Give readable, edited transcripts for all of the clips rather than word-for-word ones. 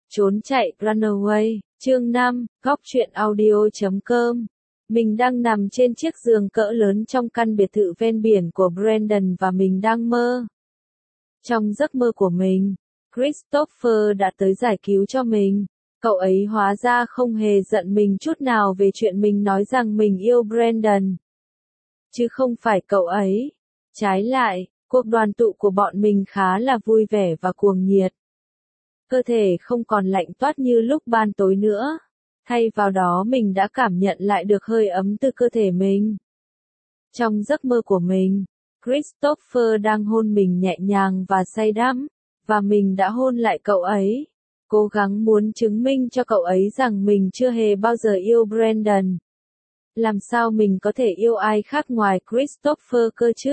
Trốn chạy, Runaway, chương 5, góc truyện audio.com. Mình đang nằm trên chiếc giường cỡ lớn trong căn biệt thự ven biển của Brandon và mình đang mơ. Trong giấc mơ của mình, Christopher đã tới giải cứu cho mình. Cậu ấy hóa ra không hề giận mình chút nào về chuyện mình nói rằng mình yêu Brandon. Chứ không phải cậu ấy. Trái lại, cuộc đoàn tụ của bọn mình khá là vui vẻ và cuồng nhiệt. Cơ thể không còn lạnh toát như lúc ban tối nữa. Thay vào đó mình đã cảm nhận lại được hơi ấm từ cơ thể mình. Trong giấc mơ của mình, Christopher đang hôn mình nhẹ nhàng và say đắm, và mình đã hôn lại cậu ấy. Cố gắng muốn chứng minh cho cậu ấy rằng mình chưa hề bao giờ yêu Brandon. Làm sao mình có thể yêu ai khác ngoài Christopher cơ chứ?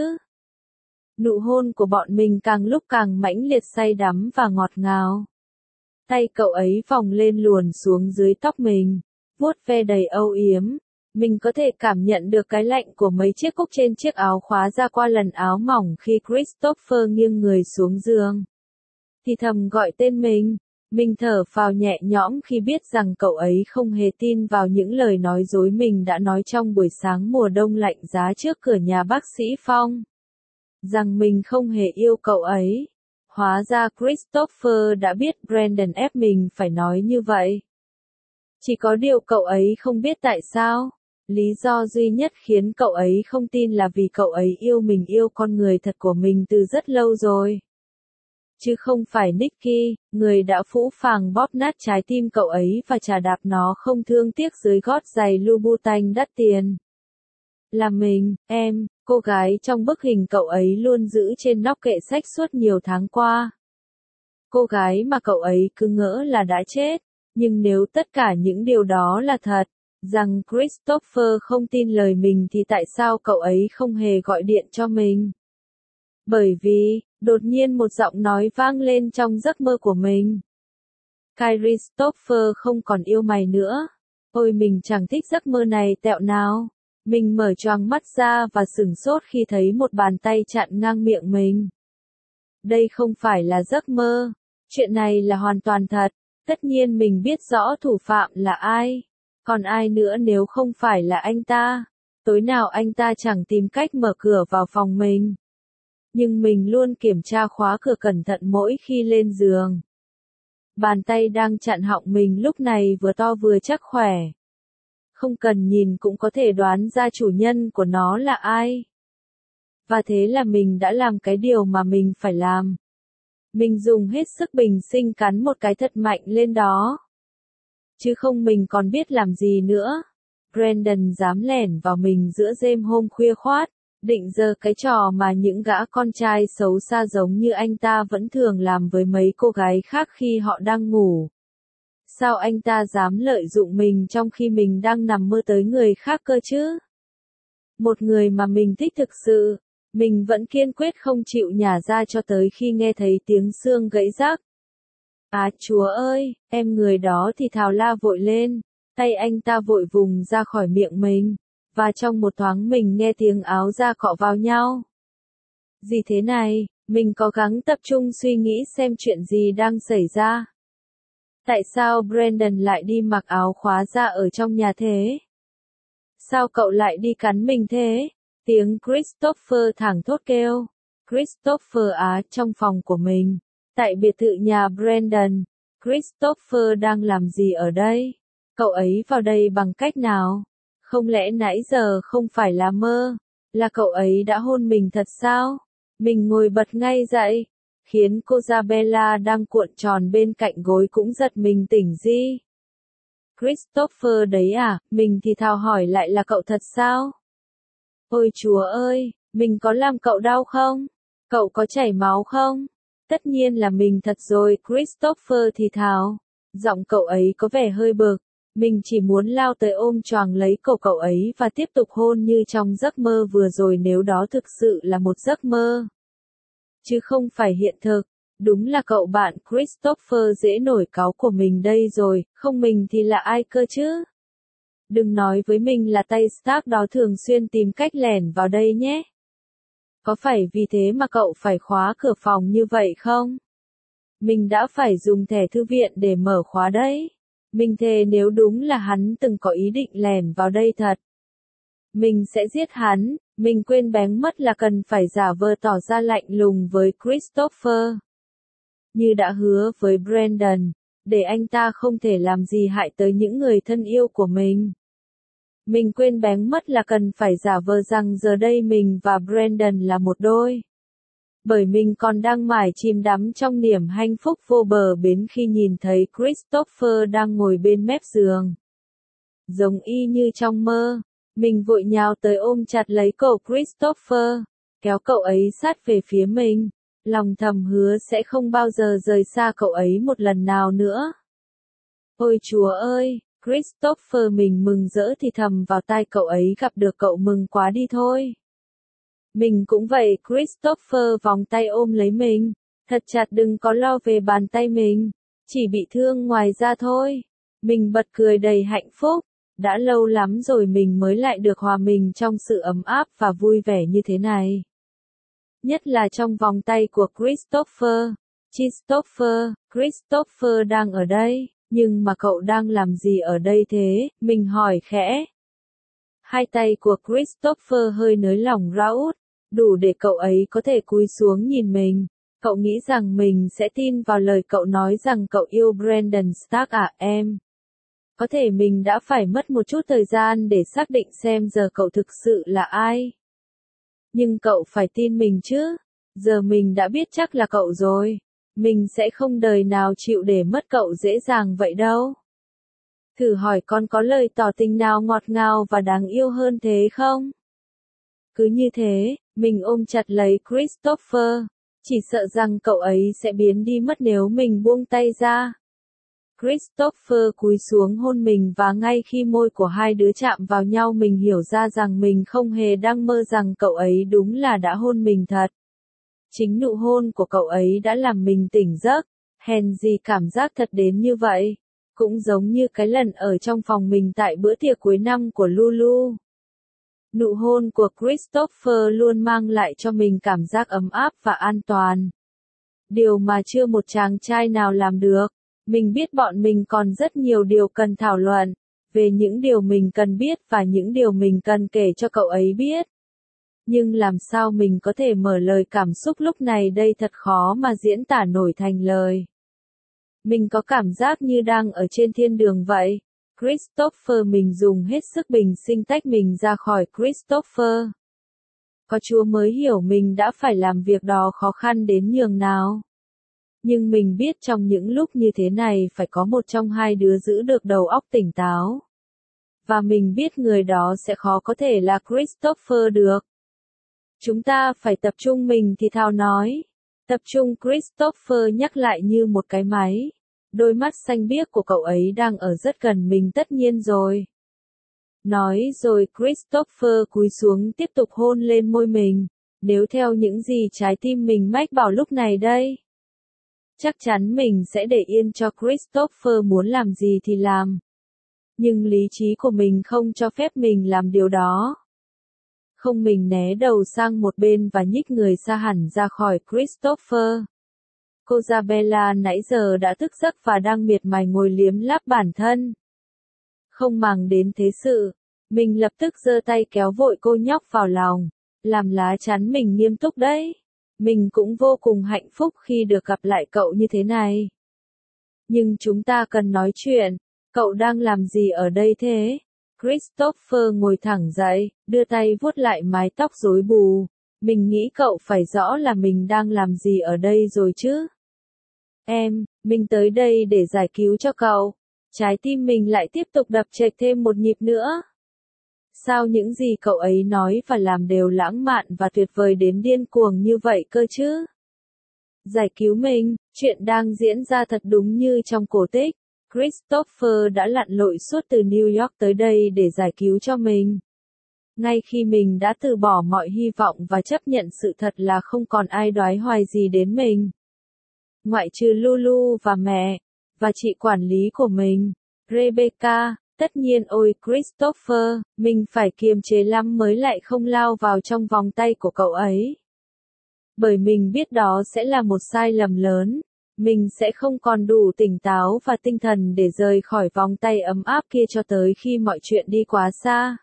Nụ hôn của bọn mình càng lúc càng mãnh liệt say đắm và ngọt ngào. Tay cậu ấy vòng lên luồn xuống dưới tóc mình, vuốt ve đầy âu yếm. Mình có thể cảm nhận được cái lạnh của mấy chiếc cúc trên chiếc áo khóa ra qua lần áo mỏng khi Christopher nghiêng người xuống giường. Thì thầm gọi tên mình. Mình thở phào nhẹ nhõm khi biết rằng cậu ấy không hề tin vào những lời nói dối mình đã nói trong buổi sáng mùa đông lạnh giá trước cửa nhà bác sĩ Phong. Rằng mình không hề yêu cậu ấy. Hóa ra Christopher đã biết Brandon ép mình phải nói như vậy. Chỉ có điều cậu ấy không biết tại sao. Lý do duy nhất khiến cậu ấy không tin là vì cậu ấy yêu mình, yêu con người thật của mình từ rất lâu rồi. Chứ không phải Nicky, người đã phũ phàng bóp nát trái tim cậu ấy và chà đạp nó không thương tiếc dưới gót giày Louboutin đắt tiền. Là mình, em, cô gái trong bức hình cậu ấy luôn giữ trên nóc kệ sách suốt nhiều tháng qua. Cô gái mà cậu ấy cứ ngỡ là đã chết, nhưng nếu tất cả những điều đó là thật, rằng Christopher không tin lời mình thì tại sao cậu ấy không hề gọi điện cho mình? Bởi vì, đột nhiên một giọng nói vang lên trong giấc mơ của mình. Christopher không còn yêu mày nữa. Ôi mình chẳng thích giấc mơ này tẹo nào. Mình mở choàng mắt ra và sửng sốt khi thấy một bàn tay chặn ngang miệng mình. Đây không phải là giấc mơ. Chuyện này là hoàn toàn thật. Tất nhiên mình biết rõ thủ phạm là ai. Còn ai nữa nếu không phải là anh ta. Tối nào anh ta chẳng tìm cách mở cửa vào phòng mình. Nhưng mình luôn kiểm tra khóa cửa cẩn thận mỗi khi lên giường. Bàn tay đang chặn họng mình lúc này vừa to vừa chắc khỏe. Không cần nhìn cũng có thể đoán ra chủ nhân của nó là ai. Và thế là mình đã làm cái điều mà mình phải làm. Mình dùng hết sức bình sinh cắn một cái thật mạnh lên đó. Chứ không mình còn biết làm gì nữa. Brandon dám lẻn vào mình giữa đêm hôm khuya khoát, định giở cái trò mà những gã con trai xấu xa giống như anh ta vẫn thường làm với mấy cô gái khác khi họ đang ngủ. Sao anh ta dám lợi dụng mình trong khi mình đang nằm mơ tới người khác cơ chứ? Một người mà mình thích thực sự, mình vẫn kiên quyết không chịu nhả ra cho tới khi nghe thấy tiếng xương gãy rác. À Chúa ơi, em người đó thì thào la vội lên, tay anh ta vội vùng ra khỏi miệng mình, và trong một thoáng mình nghe tiếng áo da cọ vào nhau. Gì thế này, mình cố gắng tập trung suy nghĩ xem chuyện gì đang xảy ra. Tại sao Brandon lại đi mặc áo khóa ra ở trong nhà thế? Sao cậu lại đi cắn mình thế? Tiếng Christopher thảng thốt kêu. Christopher trong phòng của mình. Tại biệt thự nhà Brandon. Christopher đang làm gì ở đây? Cậu ấy vào đây bằng cách nào? Không lẽ nãy giờ không phải là mơ? Là cậu ấy đã hôn mình thật sao? Mình ngồi bật ngay dậy. Khiến cô Isabella đang cuộn tròn bên cạnh gối cũng giật mình tỉnh gi. Christopher đấy à? Mình thì thào hỏi lại là cậu thật sao? Ôi Chúa ơi, mình có làm cậu đau không? Cậu có chảy máu không? Tất nhiên là mình thật rồi, Christopher thì thào. Giọng cậu ấy có vẻ hơi bực. Mình chỉ muốn lao tới ôm choàng lấy cổ cậu ấy và tiếp tục hôn như trong giấc mơ vừa rồi nếu đó thực sự là một giấc mơ. Chứ không phải hiện thực. Đúng là cậu bạn Christopher dễ nổi cáu của mình đây rồi, không mình thì là ai cơ chứ? Đừng nói với mình là tay Stark đó thường xuyên tìm cách lẻn vào đây nhé. Có phải vì thế mà cậu phải khóa cửa phòng như vậy không? Mình đã phải dùng thẻ thư viện để mở khóa đấy. Mình thề nếu đúng là hắn từng có ý định lẻn vào đây thật, mình sẽ giết hắn. Mình quên bén mất là cần phải giả vờ tỏ ra lạnh lùng với Christopher. Như đã hứa với Brandon, để anh ta không thể làm gì hại tới những người thân yêu của mình. Mình quên bén mất là cần phải giả vờ rằng giờ đây mình và Brandon là một đôi. Bởi mình còn đang mải chìm đắm trong niềm hạnh phúc vô bờ bến khi nhìn thấy Christopher đang ngồi bên mép giường. Giống y như trong mơ, mình vội nhào tới ôm chặt lấy cậu Christopher, kéo cậu ấy sát về phía mình, lòng thầm hứa sẽ không bao giờ rời xa cậu ấy một lần nào nữa. Ôi Chúa ơi, Christopher, mình mừng rỡ thì thầm vào tai cậu ấy, gặp được cậu mừng quá đi thôi. Mình cũng vậy. Christopher vòng tay ôm lấy mình, thật chặt, đừng có lo về bàn tay mình, chỉ bị thương ngoài da thôi. Mình bật cười đầy hạnh phúc, đã lâu lắm rồi mình mới lại được hòa mình trong sự ấm áp và vui vẻ như thế này. Nhất là trong vòng tay của Christopher. Christopher đang ở đây, nhưng mà cậu đang làm gì ở đây thế? Mình hỏi khẽ. Hai tay của Christopher hơi nới lỏng rãút, đủ để cậu ấy có thể cúi xuống nhìn mình. Cậu nghĩ rằng mình sẽ tin vào lời cậu nói rằng cậu yêu Brandon Stark à em? Có thể mình đã phải mất một chút thời gian để xác định xem giờ cậu thực sự là ai. Nhưng cậu phải tin mình chứ. Giờ mình đã biết chắc là cậu rồi. Mình sẽ không đời nào chịu để mất cậu dễ dàng vậy đâu. Thử hỏi con có lời tỏ tình nào ngọt ngào và đáng yêu hơn thế không? Cứ như thế, mình ôm chặt lấy Christopher, chỉ sợ rằng cậu ấy sẽ biến đi mất nếu mình buông tay ra. Christopher cúi xuống hôn mình và ngay khi môi của hai đứa chạm vào nhau mình hiểu ra rằng mình không hề đang mơ, rằng cậu ấy đúng là đã hôn mình thật. Chính nụ hôn của cậu ấy đã làm mình tỉnh giấc, hèn gì cảm giác thật đến như vậy. Cũng giống như cái lần ở trong phòng mình tại bữa tiệc cuối năm của Lulu. Nụ hôn của Christopher luôn mang lại cho mình cảm giác ấm áp và an toàn. Điều mà chưa một chàng trai nào làm được. Mình biết bọn mình còn rất nhiều điều cần thảo luận, về những điều mình cần biết và những điều mình cần kể cho cậu ấy biết. Nhưng làm sao mình có thể mở lời cảm xúc lúc này đây, thật khó mà diễn tả nổi thành lời. Mình có cảm giác như đang ở trên thiên đường vậy. Christopher, mình dùng hết sức bình sinh tách mình ra khỏi Christopher. Có Chúa mới hiểu mình đã phải làm việc đó khó khăn đến nhường nào. Nhưng mình biết trong những lúc như thế này phải có một trong hai đứa giữ được đầu óc tỉnh táo. Và mình biết người đó sẽ khó có thể là Christopher được. Chúng ta phải tập trung, mình thì thào nói. Tập trung, Christopher nhắc lại như một cái máy. Đôi mắt xanh biếc của cậu ấy đang ở rất gần mình, tất nhiên rồi. Nói rồi Christopher cúi xuống tiếp tục hôn lên môi mình. Nếu theo những gì trái tim mình mách bảo lúc này đây, chắc chắn mình sẽ để yên cho Christopher muốn làm gì thì làm. Nhưng lý trí của mình không cho phép mình làm điều đó. Không, mình né đầu sang một bên và nhích người xa hẳn ra khỏi Christopher. Cô Isabella nãy giờ đã thức giấc và đang miệt mài ngồi liếm láp bản thân. Không màng đến thế sự, mình lập tức giơ tay kéo vội cô nhóc vào lòng, làm lá chắn mình nghiêm túc đấy. Mình cũng vô cùng hạnh phúc khi được gặp lại cậu như thế này. Nhưng chúng ta cần nói chuyện, cậu đang làm gì ở đây thế? Christopher ngồi thẳng dậy, đưa tay vuốt lại mái tóc rối bù. Mình nghĩ cậu phải rõ là mình đang làm gì ở đây rồi chứ. Mình tới đây để giải cứu cho cậu. Trái tim mình lại tiếp tục đập chệch thêm một nhịp nữa. Sao những gì cậu ấy nói và làm đều lãng mạn và tuyệt vời đến điên cuồng như vậy cơ chứ? Giải cứu mình, chuyện đang diễn ra thật đúng như trong cổ tích. Christopher đã lặn lội suốt từ New York tới đây để giải cứu cho mình. Ngay khi mình đã từ bỏ mọi hy vọng và chấp nhận sự thật là không còn ai đoái hoài gì đến mình. Ngoại trừ Lulu và mẹ, và chị quản lý của mình, Rebecca. Tất nhiên, ôi Christopher, mình phải kiềm chế lắm mới lại không lao vào trong vòng tay của cậu ấy. Bởi mình biết đó sẽ là một sai lầm lớn. mình sẽ không còn đủ tỉnh táo và tinh thần để rời khỏi vòng tay ấm áp kia cho tới khi mọi chuyện đi quá xa.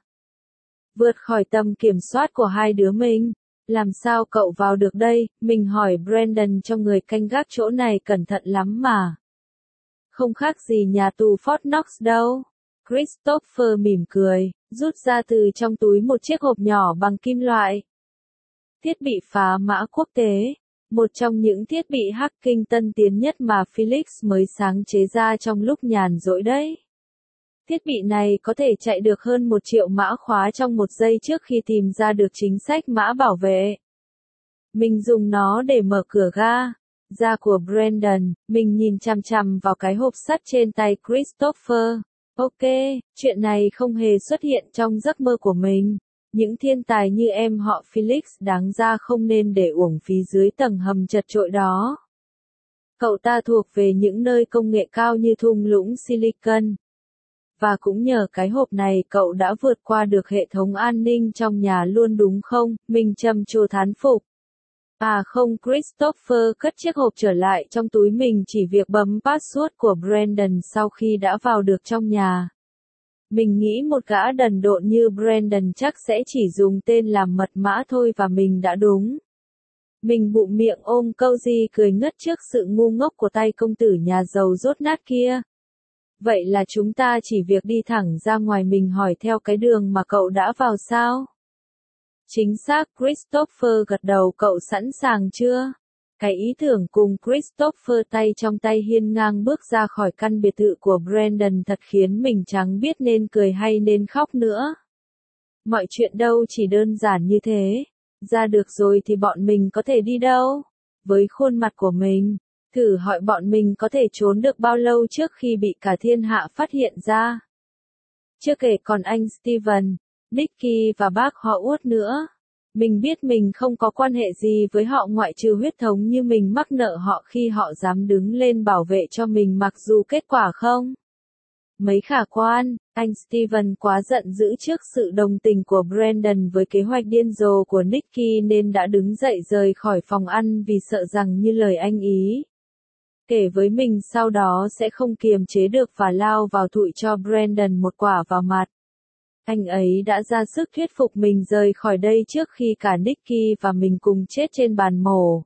Vượt khỏi tầm kiểm soát của hai đứa mình. Làm sao cậu vào được đây? Mình hỏi Brandon cho người canh gác chỗ này cẩn thận lắm mà. Không khác gì nhà tù Fort Knox đâu. Christopher mỉm cười, rút ra từ trong túi một chiếc hộp nhỏ bằng kim loại. Thiết bị phá mã quốc tế. Một trong những thiết bị hacking tân tiến nhất mà Felix mới sáng chế ra trong lúc nhàn rỗi đấy. Thiết bị này có thể chạy được hơn 1 triệu mã khóa trong 1 giây trước khi tìm ra được chính sách mã bảo vệ. Mình dùng nó để mở cửa ga của Brandon. Mình nhìn chằm chằm vào cái hộp sắt trên tay Christopher. Ok, chuyện này không hề xuất hiện trong giấc mơ của mình. Những thiên tài như em họ Felix đáng ra không nên để uổng phí dưới tầng hầm chật chội đó. Cậu ta thuộc về những nơi công nghệ cao như thung lũng Silicon. Và cũng nhờ cái hộp này cậu đã vượt qua được hệ thống an ninh trong nhà luôn đúng không? Mình trầm trồ thán phục. À không, Christopher cất chiếc hộp trở lại trong túi mình, chỉ việc bấm password của Brandon sau khi đã vào được trong nhà. Mình nghĩ một gã đần độn như Brandon chắc sẽ chỉ dùng tên làm mật mã thôi và mình đã đúng. Mình bụm miệng ôm Cozy cười ngất trước sự ngu ngốc của tay công tử nhà giàu dốt nát kia. Vậy là chúng ta chỉ việc đi thẳng ra ngoài, mình hỏi theo cái đường mà cậu đã vào sao? Chính xác, Christopher gật đầu, cậu sẵn sàng chưa? Cái ý tưởng cùng Christopher tay trong tay hiên ngang bước ra khỏi căn biệt thự của Brandon thật khiến mình chẳng biết nên cười hay nên khóc nữa. Mọi chuyện đâu chỉ đơn giản như thế. Ra được rồi thì bọn mình có thể đi đâu? Với khuôn mặt của mình, thử hỏi bọn mình có thể trốn được bao lâu trước khi bị cả thiên hạ phát hiện ra. Chưa kể còn anh Steven, Nicky và bác họ Uất nữa. Mình biết mình không có quan hệ gì với họ ngoại trừ huyết thống, như mình mắc nợ họ khi họ dám đứng lên bảo vệ cho mình mặc dù kết quả không mấy khả quan. Anh Steven quá giận dữ trước sự đồng tình của Brandon với kế hoạch điên rồ của Nicky nên đã đứng dậy rời khỏi phòng ăn vì sợ rằng như lời anh ý kể với mình sau đó sẽ không kiềm chế được và lao vào thụi cho Brandon một quả vào mặt. Anh ấy đã ra sức thuyết phục mình rời khỏi đây trước khi cả Nicky và mình cùng chết trên bàn mổ.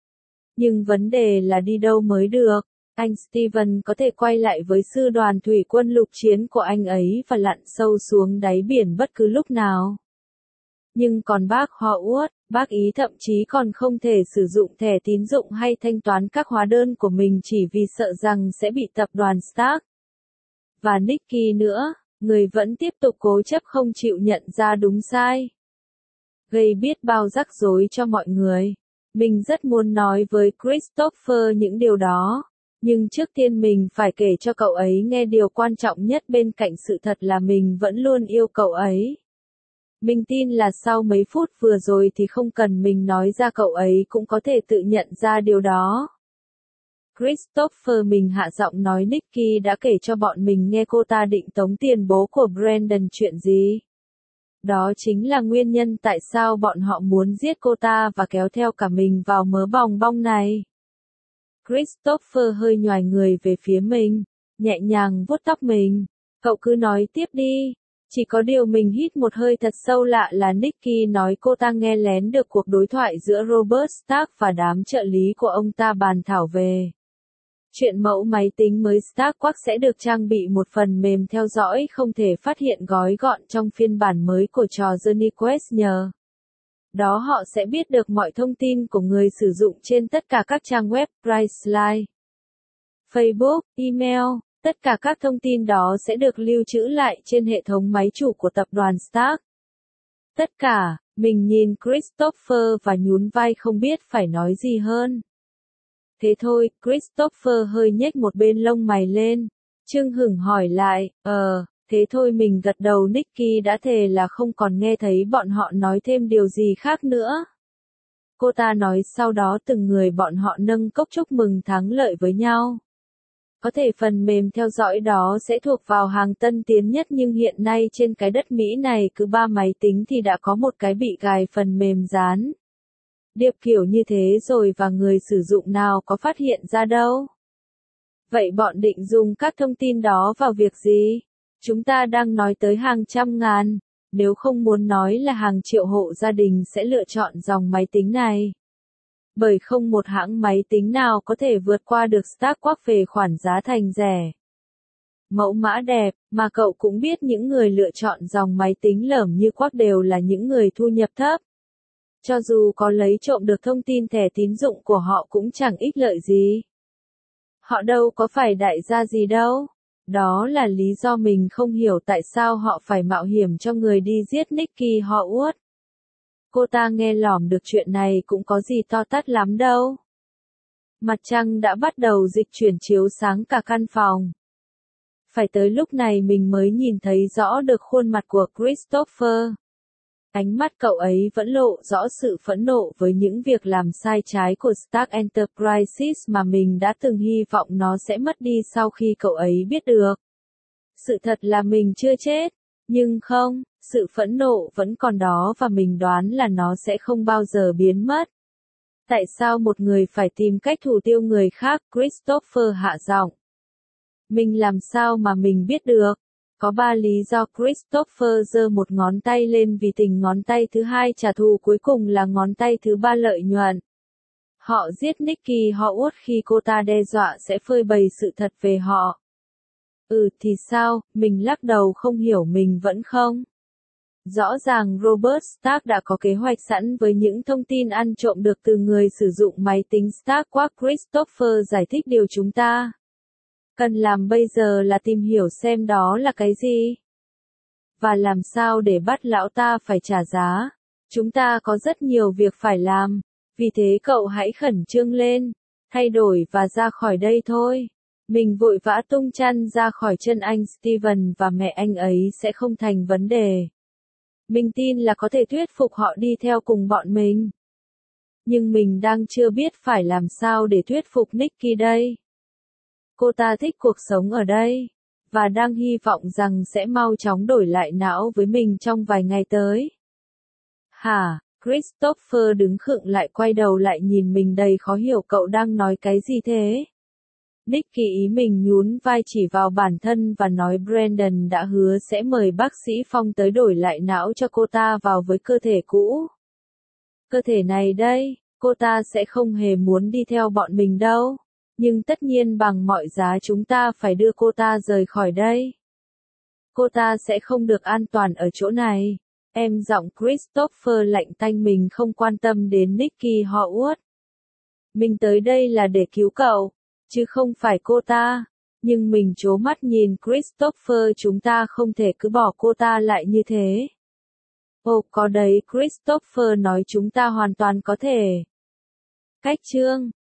Nhưng vấn đề là đi đâu mới được. Anh Steven có thể quay lại với sư đoàn thủy quân lục chiến của anh ấy và lặn sâu xuống đáy biển bất cứ lúc nào. Nhưng còn bác Howard, bác ý thậm chí còn không thể sử dụng thẻ tín dụng hay thanh toán các hóa đơn của mình chỉ vì sợ rằng sẽ bị tập đoàn Stark và Nicky nữa. Người vẫn tiếp tục cố chấp không chịu nhận ra đúng sai. Gây biết bao rắc rối cho mọi người. Mình rất muốn nói với Christopher những điều đó. Nhưng trước tiên mình phải kể cho cậu ấy nghe điều quan trọng nhất bên cạnh sự thật là mình vẫn luôn yêu cậu ấy. Mình tin là sau mấy phút vừa rồi thì không cần mình nói ra cậu ấy cũng có thể tự nhận ra điều đó. Christopher, mình hạ giọng nói, Nicky đã kể cho bọn mình nghe cô ta định tống tiền bố của Brandon. Chuyện gì? Đó chính là nguyên nhân tại sao bọn họ muốn giết cô ta và kéo theo cả mình vào mớ bòng bong này. Christopher hơi nhoài người về phía mình, nhẹ nhàng vuốt tóc mình. Cậu cứ nói tiếp đi. Chỉ có điều mình hít một hơi thật sâu, lạ là Nicky nói cô ta nghe lén được cuộc đối thoại giữa Robert Stark và đám trợ lý của ông ta bàn thảo về chuyện mẫu máy tính mới Starkworks sẽ được trang bị một phần mềm theo dõi không thể phát hiện gói gọn trong phiên bản mới của trò Journey Quest. Nhờ đó họ sẽ biết được mọi thông tin của người sử dụng trên tất cả các trang web, Priceline, Facebook, email. Tất cả các thông tin đó sẽ được lưu trữ lại trên hệ thống máy chủ của tập đoàn Stark. Tất cả, mình nhìn Christopher và nhún vai không biết phải nói gì hơn. Thế thôi, Christopher hơi nhếch một bên lông mày lên. Trương hửng hỏi lại, thế thôi, mình gật đầu. Nicky đã thề là không còn nghe thấy bọn họ nói thêm điều gì khác nữa. Cô ta nói sau đó từng người bọn họ nâng cốc chúc mừng thắng lợi với nhau. Có thể phần mềm theo dõi đó sẽ thuộc vào hàng tân tiến nhất, nhưng hiện nay trên cái đất Mỹ này cứ 3 máy tính thì đã có một cái bị gài phần mềm dán. Điệp kiểu như thế rồi và người sử dụng nào có phát hiện ra đâu. Vậy bọn định dùng các thông tin đó vào việc gì? Chúng ta đang nói tới hàng trăm ngàn, nếu không muốn nói là hàng triệu hộ gia đình sẽ lựa chọn dòng máy tính này. Bởi không một hãng máy tính nào có thể vượt qua được StarQuark về khoản giá thành rẻ. Mẫu mã đẹp, mà cậu cũng biết những người lựa chọn dòng máy tính lởm như Quark đều là những người thu nhập thấp. Cho dù có lấy trộm được thông tin thẻ tín dụng của họ cũng chẳng ích lợi gì. Họ đâu có phải đại gia gì đâu. Đó là lý do mình không hiểu tại sao họ phải mạo hiểm cho người đi giết Nicky Howard. Cô ta nghe lỏm được chuyện này cũng có gì to tát lắm đâu. Mặt trăng đã bắt đầu dịch chuyển chiếu sáng cả căn phòng. Phải tới lúc này mình mới nhìn thấy rõ được khuôn mặt của Christopher. Ánh mắt cậu ấy vẫn lộ rõ sự phẫn nộ với những việc làm sai trái của Stark Enterprises mà mình đã từng hy vọng nó sẽ mất đi sau khi cậu ấy biết được. Sự thật là mình chưa chết, nhưng không, sự phẫn nộ vẫn còn đó và mình đoán là nó sẽ không bao giờ biến mất. Tại sao một người phải tìm cách thủ tiêu người khác? Christopher hạ giọng. Mình làm sao mà mình biết được? Có 3 lý do. Christopher giơ một ngón tay lên vì tình ngón tay thứ hai trả thù, cuối cùng là ngón tay thứ 3 lợi nhuận. Họ giết Nicky Howard khi cô ta đe dọa sẽ phơi bày sự thật về họ. Thì sao, mình lắc đầu không hiểu, mình vẫn không. Rõ ràng Robert Stark đã có kế hoạch sẵn với những thông tin ăn trộm được từ người sử dụng máy tính StarQuark. Christopher giải thích điều chúng ta cần làm bây giờ là tìm hiểu xem đó là cái gì. Và làm sao để bắt lão ta phải trả giá. Chúng ta có rất nhiều việc phải làm. Vì thế cậu hãy khẩn trương lên, thay đổi và ra khỏi đây thôi. Mình vội vã tung chăn ra khỏi chân anh Steven và mẹ anh ấy sẽ không thành vấn đề. Mình tin là có thể thuyết phục họ đi theo cùng bọn mình. Nhưng mình đang chưa biết phải làm sao để thuyết phục Nicky đây. Cô ta thích cuộc sống ở đây, và đang hy vọng rằng sẽ mau chóng đổi lại não với mình trong vài ngày tới. Hả? Christopher đứng khựng lại, quay đầu lại nhìn mình đầy khó hiểu. Cậu đang nói cái gì thế? Nicky ý mình nhún vai chỉ vào bản thân và nói Brandon đã hứa sẽ mời bác sĩ Phong tới đổi lại não cho cô ta vào với cơ thể cũ. Cơ thể này đây, cô ta sẽ không hề muốn đi theo bọn mình đâu. Nhưng tất nhiên bằng mọi giá chúng ta phải đưa cô ta rời khỏi đây. Cô ta sẽ không được an toàn ở chỗ này. Em giọng Christopher lạnh tanh, mình không quan tâm đến Nicky Howard. Mình tới đây là để cứu cậu, chứ không phải cô ta. Nhưng mình trố mắt nhìn Christopher, chúng ta không thể cứ bỏ cô ta lại như thế. Ồ, có đấy, Christopher nói chúng ta hoàn toàn có thể. Cách chương